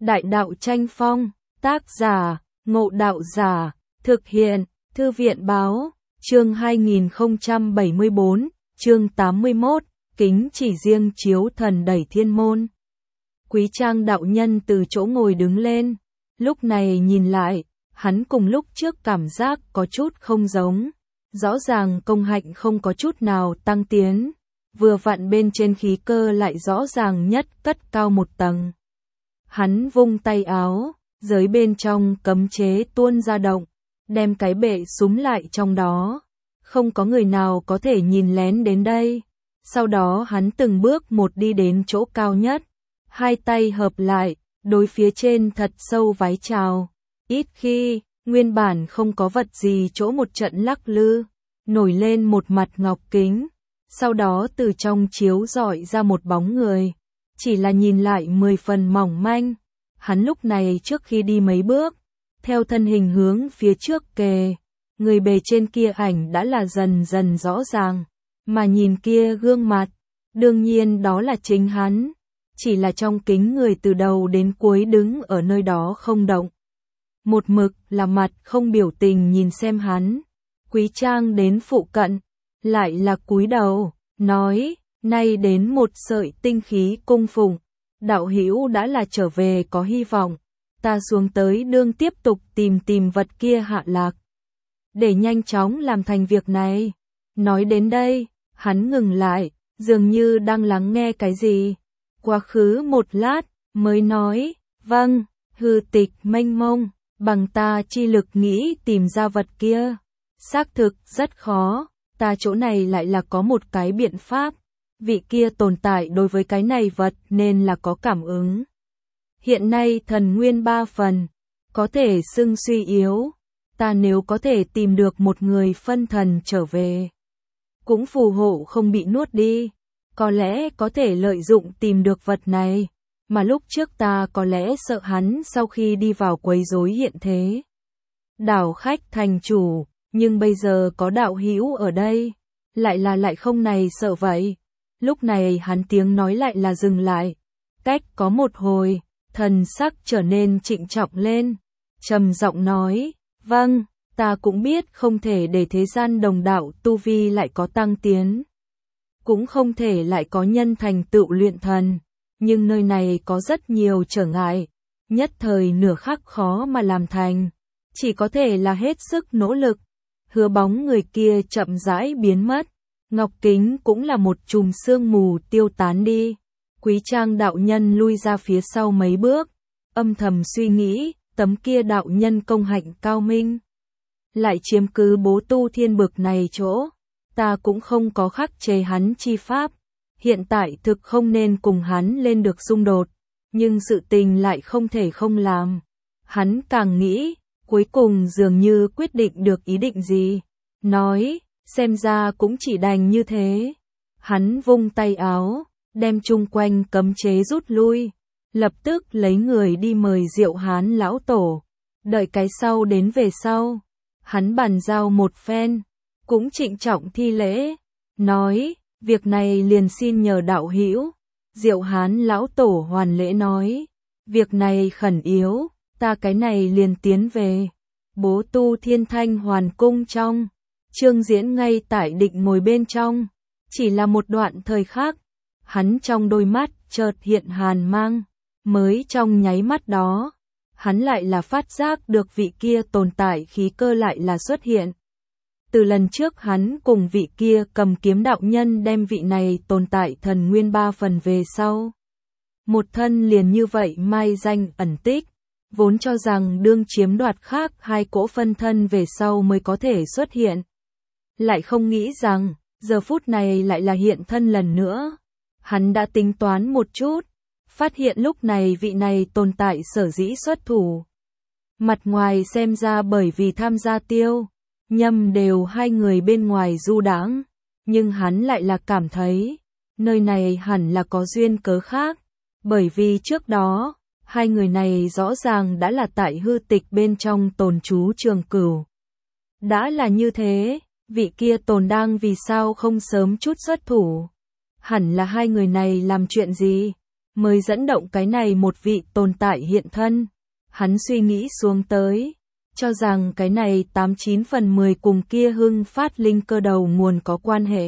Đại đạo tranh phong, tác giả, Ngộ Đạo Giả, thực hiện, Thư viện báo, chương 2074, chương 81, kính chỉ riêng chiếu thần đẩy thiên môn. Quý Trang đạo nhân từ chỗ ngồi đứng lên, lúc này nhìn lại, hắn cùng lúc trước cảm giác có chút không giống, rõ ràng công hạnh không có chút nào tăng tiến, vừa vặn bên trên khí cơ lại rõ ràng nhất cất cao một tầng. Hắn vung tay áo, giới bên trong cấm chế tuôn ra động, đem cái bệ súm lại trong đó, không có người nào có thể nhìn lén đến đây. Sau đó hắn từng bước một đi đến chỗ cao nhất, hai tay hợp lại, đối phía trên thật sâu vái chào. Ít khi, nguyên bản không có vật gì chỗ một trận lắc lư, nổi lên một mặt ngọc kính, sau đó từ trong chiếu rọi ra một bóng người, chỉ là nhìn lại 10 phần mỏng manh. Hắn lúc này trước khi đi mấy bước, theo thân hình hướng phía trước kề, người bề trên kia ảnh đã là dần dần rõ ràng, mà nhìn kia gương mặt, đương nhiên đó là chính hắn, chỉ là trong kính người từ đầu đến cuối đứng ở nơi đó không động. Một mực là mặt không biểu tình nhìn xem hắn. Quý Trang đến phụ cận, lại là cúi đầu, nói, nay đến một sợi tinh khí cung phụng, đạo hữu đã là trở về có hy vọng, ta xuống tới đương tiếp tục tìm vật kia hạ lạc, để nhanh chóng làm thành việc này. Nói đến đây, hắn ngừng lại, dường như đang lắng nghe cái gì. Quá khứ một lát, mới nói, vâng, hư tịch mênh mông, bằng ta chi lực nghĩ tìm ra vật kia. Xác thực rất khó, ta chỗ này lại là có một cái biện pháp. Vị kia tồn tại đối với cái này vật nên là có cảm ứng. Hiện nay thần nguyên 3 phần, có thể xưng suy yếu. Ta nếu có thể tìm được một người phân thần trở về, cũng phù hộ không bị nuốt đi, có lẽ có thể lợi dụng tìm được vật này, mà lúc trước ta có lẽ sợ hắn sau khi đi vào quấy rối hiện thế. Đảo khách thành chủ, nhưng bây giờ có đạo hữu ở đây, lại không này sợ vậy. Lúc này hắn tiếng nói lại là dừng lại, cách có một hồi, thần sắc trở nên trịnh trọng lên, trầm giọng nói, vâng, ta cũng biết không thể để thế gian đồng đạo tu vi lại có tăng tiến, cũng không thể lại có nhân thành tựu luyện thần, nhưng nơi này có rất nhiều trở ngại, nhất thời nửa khắc khó mà làm thành, chỉ có thể là hết sức nỗ lực. Hứa bóng người kia chậm rãi biến mất, ngọc kính cũng là một chùm sương mù tiêu tán đi. Quý Trang đạo nhân lui ra phía sau mấy bước, âm thầm suy nghĩ, tấm kia đạo nhân công hạnh cao minh, lại chiếm cứ bố tu thiên bực này chỗ, ta cũng không có khắc chế hắn chi pháp, hiện tại thực không nên cùng hắn lên được xung đột, nhưng sự tình lại không thể không làm. Hắn càng nghĩ, cuối cùng dường như quyết định được ý định gì, nói, xem ra cũng chỉ đành như thế. Hắn vung tay áo, đem chung quanh cấm chế rút lui, lập tức lấy người đi mời Diệu Hán lão tổ, đợi cái sau đến về sau. Hắn bàn giao một phen, cũng trịnh trọng thi lễ, nói, việc này liền xin nhờ đạo hữu. Diệu Hán lão tổ hoàn lễ nói, việc này khẩn yếu, ta cái này liền tiến về. Bố tu Thiên Thanh Hoàn cung trong, Trương Diễn ngay tại định ngồi bên trong, chỉ là một đoạn thời khắc, hắn trong đôi mắt chợt hiện hàn mang, mới trong nháy mắt đó, hắn lại là phát giác được vị kia tồn tại khí cơ lại là xuất hiện. Từ lần trước hắn cùng vị kia cầm kiếm đạo nhân đem vị này tồn tại thần nguyên 3 phần về sau. Một thân liền như vậy mai danh ẩn tích, vốn cho rằng đương chiếm đoạt khác hai cỗ phân thân về sau mới có thể xuất hiện. Lại không nghĩ rằng, giờ phút này lại là hiện thân lần nữa. Hắn đã tính toán một chút, phát hiện lúc này vị này tồn tại sở dĩ xuất thủ. Mặt ngoài xem ra bởi vì tham gia Tiêu, Nhâm đều hai người bên ngoài du đãng, nhưng hắn lại là cảm thấy, nơi này hẳn là có duyên cớ khác, bởi vì trước đó, hai người này rõ ràng đã là tại hư tịch bên trong tồn trú Trường Cửu. Đã là như thế, vị kia tồn đang vì sao không sớm chút xuất thủ? Hẳn là hai người này làm chuyện gì? mới dẫn động cái này một vị tồn tại hiện thân. Hắn suy nghĩ xuống tới, cho rằng cái này 89 phần 10 cùng kia hưng phát linh cơ đầu nguồn có quan hệ.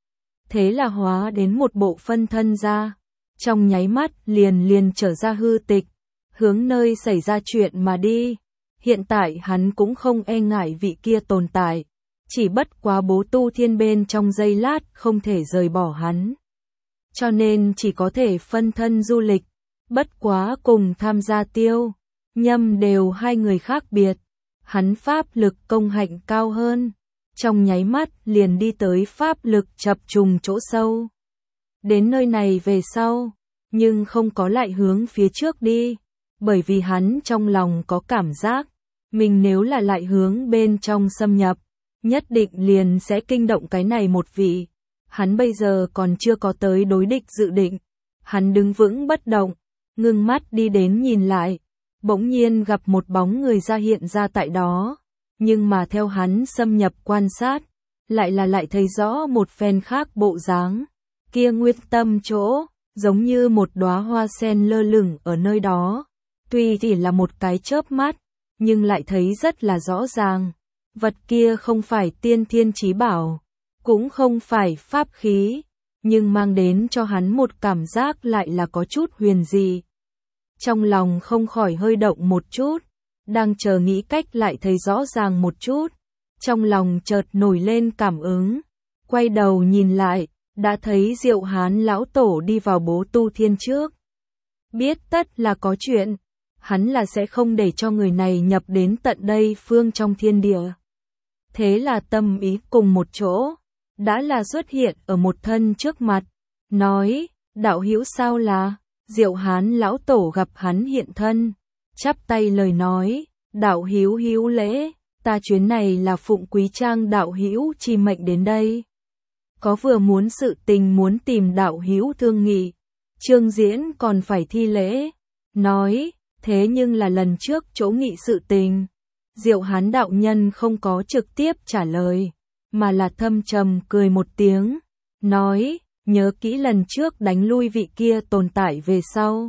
Thế là hóa đến một bộ phân thân ra, trong nháy mắt liền trở ra hư tịch, hướng nơi xảy ra chuyện mà đi. Hiện tại hắn cũng không e ngại vị kia tồn tại, chỉ bất quá bố tu thiên bên trong giây lát không thể rời bỏ hắn. Cho nên chỉ có thể phân thân du lịch, bất quá cùng tham gia Tiêu, Nhâm đều hai người khác biệt. Hắn pháp lực công hạnh cao hơn, trong nháy mắt liền đi tới pháp lực chập trùng chỗ sâu. Đến nơi này về sau, nhưng không có lại hướng phía trước đi, bởi vì hắn trong lòng có cảm giác, mình nếu là lại hướng bên trong xâm nhập, nhất định liền sẽ kinh động cái này một vị. Hắn bây giờ còn chưa có tới đối địch dự định, hắn đứng vững bất động, ngưng mắt đi đến nhìn lại, bỗng nhiên gặp một bóng người ra hiện ra tại đó, nhưng mà theo hắn xâm nhập quan sát, lại thấy rõ một phen khác bộ dáng, kia nguyên tâm chỗ, giống như một đóa hoa sen lơ lửng ở nơi đó, tuy chỉ là một cái chớp mắt, nhưng lại thấy rất là rõ ràng, vật kia không phải tiên thiên chí bảo, cũng không phải pháp khí, nhưng mang đến cho hắn một cảm giác lại là có chút huyền dị. Trong lòng không khỏi hơi động một chút, đang chờ nghĩ cách lại thấy rõ ràng một chút, trong lòng chợt nổi lên cảm ứng, quay đầu nhìn lại, đã thấy Diệu Hán lão tổ đi vào bố tu thiên trước. Biết tất là có chuyện, hắn là sẽ không để cho người này nhập đến tận đây phương trong thiên địa. Thế là tâm ý cùng một chỗ, đã là xuất hiện ở một thân trước mặt, nói, đạo hữu sao là, Diệu Hán lão tổ gặp hắn hiện thân, chắp tay lời nói, đạo hữu hữu lễ, ta chuyến này là phụng Quý Trang đạo hữu chi mệnh đến đây. Có vừa muốn sự tình muốn tìm đạo hữu thương nghị, Trương Diễn còn phải thi lễ, nói, thế nhưng là lần trước chỗ nghị sự tình. Diệu Hán đạo nhân không có trực tiếp trả lời, mà là thâm trầm cười một tiếng, nói, nhớ kỹ lần trước đánh lui vị kia tồn tại về sau.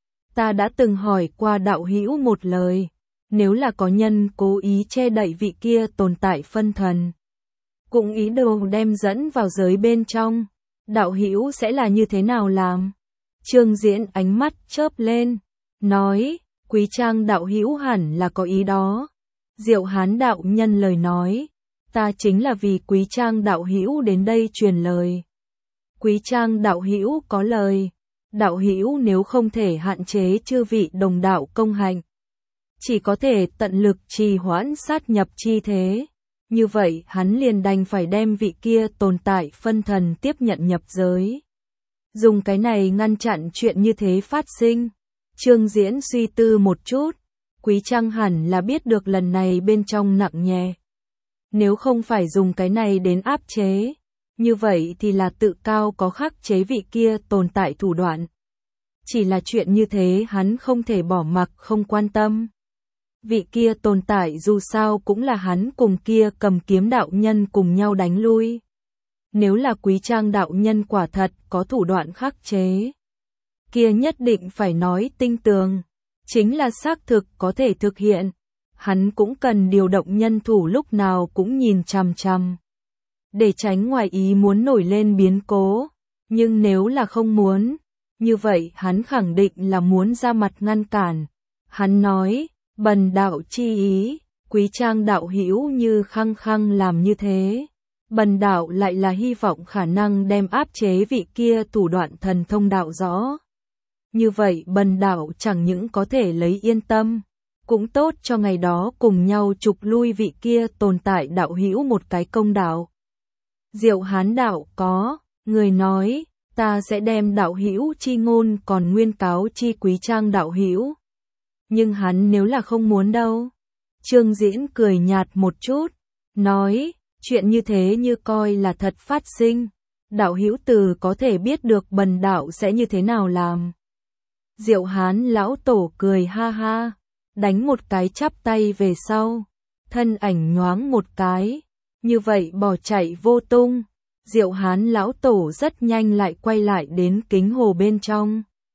Ta đã từng hỏi qua đạo hữu một lời, nếu là có nhân cố ý che đậy vị kia tồn tại phân thần, cũng ý đồ đem dẫn vào giới bên trong, đạo hữu sẽ là như thế nào làm? Trương Diễn ánh mắt chớp lên, nói, Quý Trang đạo hữu hẳn là có ý đó. Diệu Hán đạo nhân lời nói, ta chính là vì Quý Trang đạo hữu đến đây truyền lời. Quý Trang đạo hữu có lời, đạo hữu nếu không thể hạn chế chư vị đồng đạo công hạnh, chỉ có thể tận lực trì hoãn sát nhập chi thế. Như vậy hắn liền đành phải đem vị kia tồn tại phân thần tiếp nhận nhập giới. Dùng cái này ngăn chặn chuyện như thế phát sinh. Trương Diễn suy tư một chút, Quý Trang hẳn là biết được lần này bên trong nặng nhẹ. Nếu không phải dùng cái này đến áp chế, như vậy thì là tự cao có khắc chế vị kia tồn tại thủ đoạn. Chỉ là chuyện như thế hắn không thể bỏ mặc không quan tâm. Vị kia tồn tại dù sao cũng là hắn cùng kia cầm kiếm đạo nhân cùng nhau đánh lui. Nếu là Quý Trang đạo nhân quả thật có thủ đoạn khắc chế, kia nhất định phải nói tinh tường, chính là xác thực có thể thực hiện. Hắn cũng cần điều động nhân thủ lúc nào cũng nhìn chằm chằm, để tránh ngoài ý muốn nổi lên biến cố. Nhưng nếu là không muốn, như vậy hắn khẳng định là muốn ra mặt ngăn cản. Hắn nói, bần đạo chi ý, Quý Trang đạo hữu như khăng khăng làm như thế, bần đạo lại là hy vọng khả năng đem áp chế vị kia thủ đoạn thần thông đạo rõ. Như vậy bần đạo chẳng những có thể lấy yên tâm, cũng tốt cho ngày đó cùng nhau trục lui vị kia tồn tại đạo hữu một cái công đạo. Diệu Hán đạo có, người nói, ta sẽ đem đạo hữu chi ngôn còn nguyên cáo chi Quý Trang đạo hữu. Nhưng hắn nếu là không muốn đâu. Trương Diễn cười nhạt một chút, nói, chuyện như thế như coi là thật phát sinh, đạo hữu từ có thể biết được bần đạo sẽ như thế nào làm. Diệu Hán lão tổ cười ha ha, đánh một cái chắp tay về sau, thân ảnh nhoáng một cái, như vậy bỏ chạy vô tung. Diệu Hán lão tổ rất nhanh lại quay lại đến kính hồ bên trong.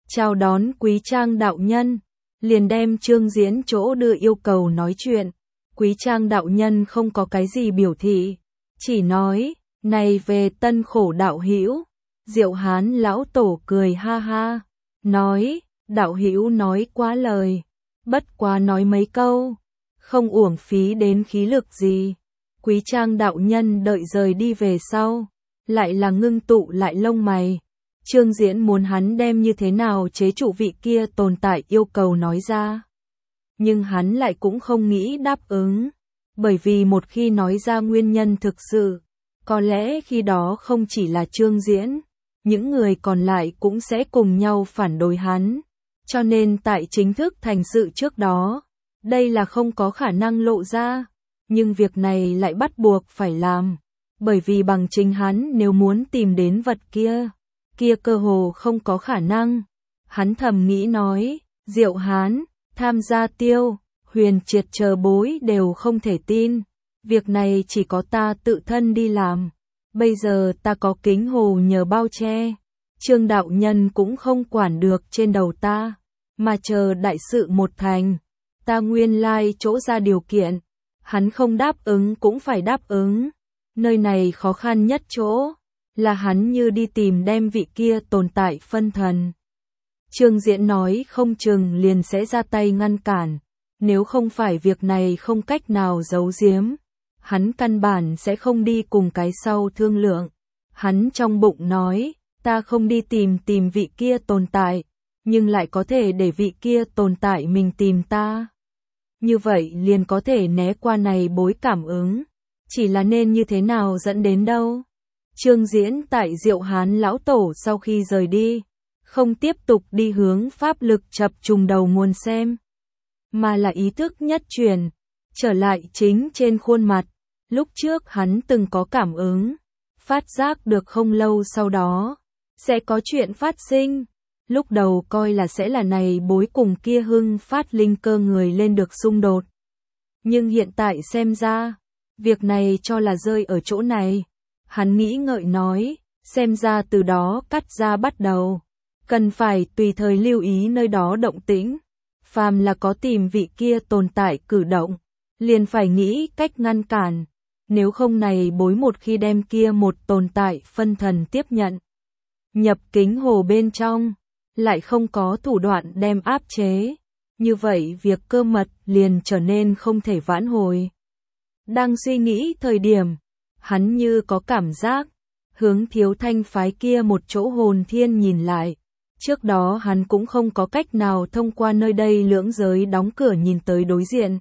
chào đón Quý Trang đạo nhân, liền đem Trương Diễn chỗ đưa yêu cầu nói chuyện. Quý Trang đạo nhân không có cái gì biểu thị, chỉ nói, này về tân khổ đạo hữu. Diệu Hán lão tổ cười ha ha, nói, đạo hữu nói quá lời, bất quá nói mấy câu, không uổng phí đến khí lực gì. Quý Trang đạo nhân đợi rời đi về sau, lại là ngưng tụ lại lông mày. Trương Diễn muốn hắn đem như thế nào chế trụ vị kia tồn tại yêu cầu nói ra. Nhưng hắn lại cũng không nghĩ đáp ứng, bởi vì một khi nói ra nguyên nhân thực sự, có lẽ khi đó không chỉ là Trương Diễn, những người còn lại cũng sẽ cùng nhau phản đối hắn. Cho nên tại chính thức thành sự trước đó, đây là không có khả năng lộ ra, nhưng việc này lại bắt buộc phải làm, bởi vì bằng chính hắn nếu muốn tìm đến vật kia cơ hồ không có khả năng. Hắn thầm nghĩ nói, Diệu Hán, Tham Gia Tiêu, Huyền Triệt chờ bối đều không thể tin, việc này chỉ có ta tự thân đi làm, bây giờ ta có kính hồ nhờ bao che, Trương đạo nhân cũng không quản được trên đầu ta, mà chờ đại sự một thành, ta nguyên lai chỗ ra điều kiện, hắn không đáp ứng cũng phải đáp ứng, nơi này khó khăn nhất chỗ, là hắn như đi tìm đem vị kia tồn tại phân thần. Trương Diễn nói không chừng liền sẽ ra tay ngăn cản, nếu không phải việc này không cách nào giấu giếm, hắn căn bản sẽ không đi cùng cái sau thương lượng. Hắn trong bụng nói, ta không đi tìm vị kia tồn tại, nhưng lại có thể để vị kia tồn tại mình tìm ta. Như vậy liền có thể né qua này bối cảm ứng, chỉ là nên như thế nào dẫn đến đâu. Trương Diễn tại Diệu Hán lão tổ sau khi rời đi, không tiếp tục đi hướng pháp lực chập trùng đầu nguồn xem, mà là ý thức nhất truyền, trở lại chính trên khuôn mặt. Lúc trước hắn từng có cảm ứng, phát giác được không lâu sau đó, sẽ có chuyện phát sinh. Lúc đầu coi là sẽ là này bối cùng kia hưng phát linh cơ người lên được xung đột. Nhưng hiện tại xem ra, việc này cho là rơi ở chỗ này. Hắn nghĩ ngợi nói, xem ra từ đó cắt ra bắt đầu, cần phải tùy thời lưu ý nơi đó động tĩnh. Phàm là có tìm vị kia tồn tại cử động, liền phải nghĩ cách ngăn cản. Nếu không này bối một khi đem kia một tồn tại phân thần tiếp nhận, nhập kính hồ bên trong, lại không có thủ đoạn đem áp chế. Như vậy việc cơ mật liền trở nên không thể vãn hồi. Đang suy nghĩ thời điểm, hắn như có cảm giác, hướng Thiếu Thanh phái kia một chỗ hồn thiên nhìn lại. Trước đó hắn cũng không có cách nào thông qua nơi đây lưỡng giới đóng cửa nhìn tới đối diện.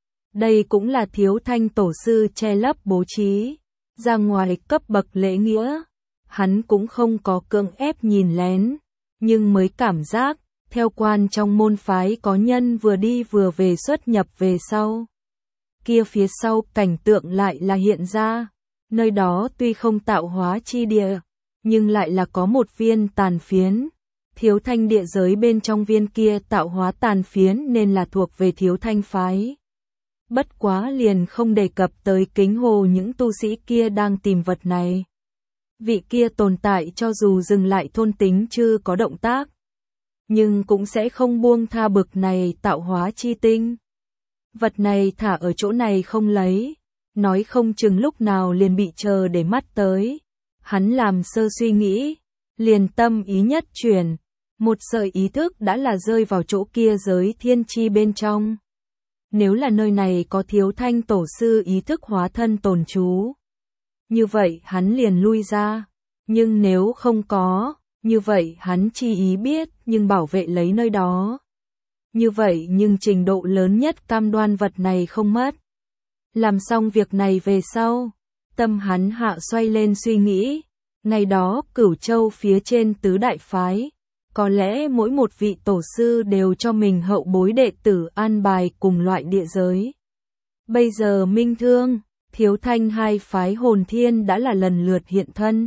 Đây cũng là Thiếu Thanh tổ sư che lấp bố trí, ra ngoài cấp bậc lễ nghĩa. Hắn cũng không có cưỡng ép nhìn lén, nhưng mới cảm giác, theo quan trong môn phái có nhân vừa đi vừa về xuất nhập về sau. Kia phía sau cảnh tượng lại là hiện ra, nơi đó tuy không tạo hóa chi địa, nhưng lại là có một viên tàn phiến. Thiếu Thanh địa giới bên trong viên kia tạo hóa tàn phiến nên là thuộc về Thiếu Thanh phái. Bất quá liền không đề cập tới kính hồ những tu sĩ kia đang tìm vật này. Vị kia tồn tại cho dù dừng lại thôn tính chưa có động tác, nhưng cũng sẽ không buông tha bực này tạo hóa chi tinh. Vật này thả ở chỗ này không lấy, nói không chừng lúc nào liền bị chờ để mắt tới. Hắn làm sơ suy nghĩ, liền tâm ý nhất chuyển, một sợi ý thức đã là rơi vào chỗ kia giới thiên chi bên trong. Nếu là nơi này có Thiếu Thanh tổ sư ý thức hóa thân tồn trú, như vậy hắn liền lui ra, nhưng nếu không có, như vậy hắn chi ý biết nhưng bảo vệ lấy nơi đó. Như vậy nhưng trình độ lớn nhất cam đoan vật này không mất. Làm xong việc này về sau, tâm hắn hạ xoay lên suy nghĩ, ngày đó Cửu Châu phía trên tứ đại phái, có lẽ mỗi một vị tổ sư đều cho mình hậu bối đệ tử an bài cùng loại địa giới. Bây giờ Minh Thương, Thiếu Thanh hai phái hồn thiên đã là lần lượt hiện thân.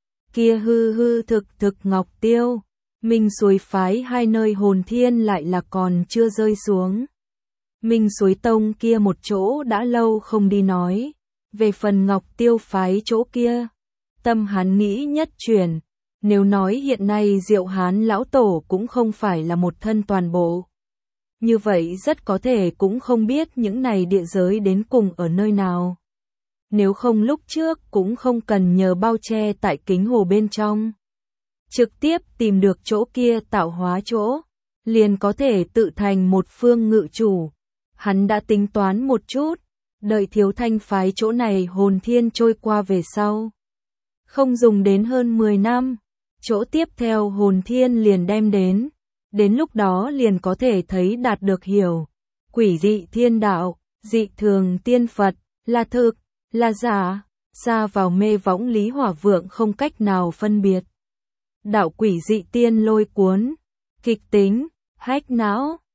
Kia hư hư thực Ngọc Tiêu, Minh Suối phái hai nơi hồn thiên lại là còn chưa rơi xuống. Minh Suối Tông kia một chỗ đã lâu không đi nói, về phần Ngọc Tiêu phái chỗ kia, tâm hắn nghĩ nhất chuyển, Nếu nói hiện nay Diệu Hán lão tổ cũng không phải là một thân toàn bộ. Như vậy rất có thể cũng không biết những này địa giới đến cùng ở nơi nào. Nếu không lúc trước cũng không cần nhờ bao che tại kính hồ bên trong. Trực tiếp tìm được chỗ kia tạo hóa chỗ, liền có thể tự thành một phương ngự chủ. Hắn đã tính toán một chút, đợi Thiếu Thanh phái chỗ này hồn thiên trôi qua về sau. Không dùng đến hơn 10 năm, chỗ tiếp theo hồn thiên liền đem đến. Đến lúc đó liền có thể thấy đạt được hiểu. Quỷ dị thiên đạo, dị thường tiên Phật, là thực, là giả, xa vào mê võng Lý Hỏa Vượng không cách nào phân biệt. Đạo quỷ dị tiên lôi cuốn, kịch tính, hách não,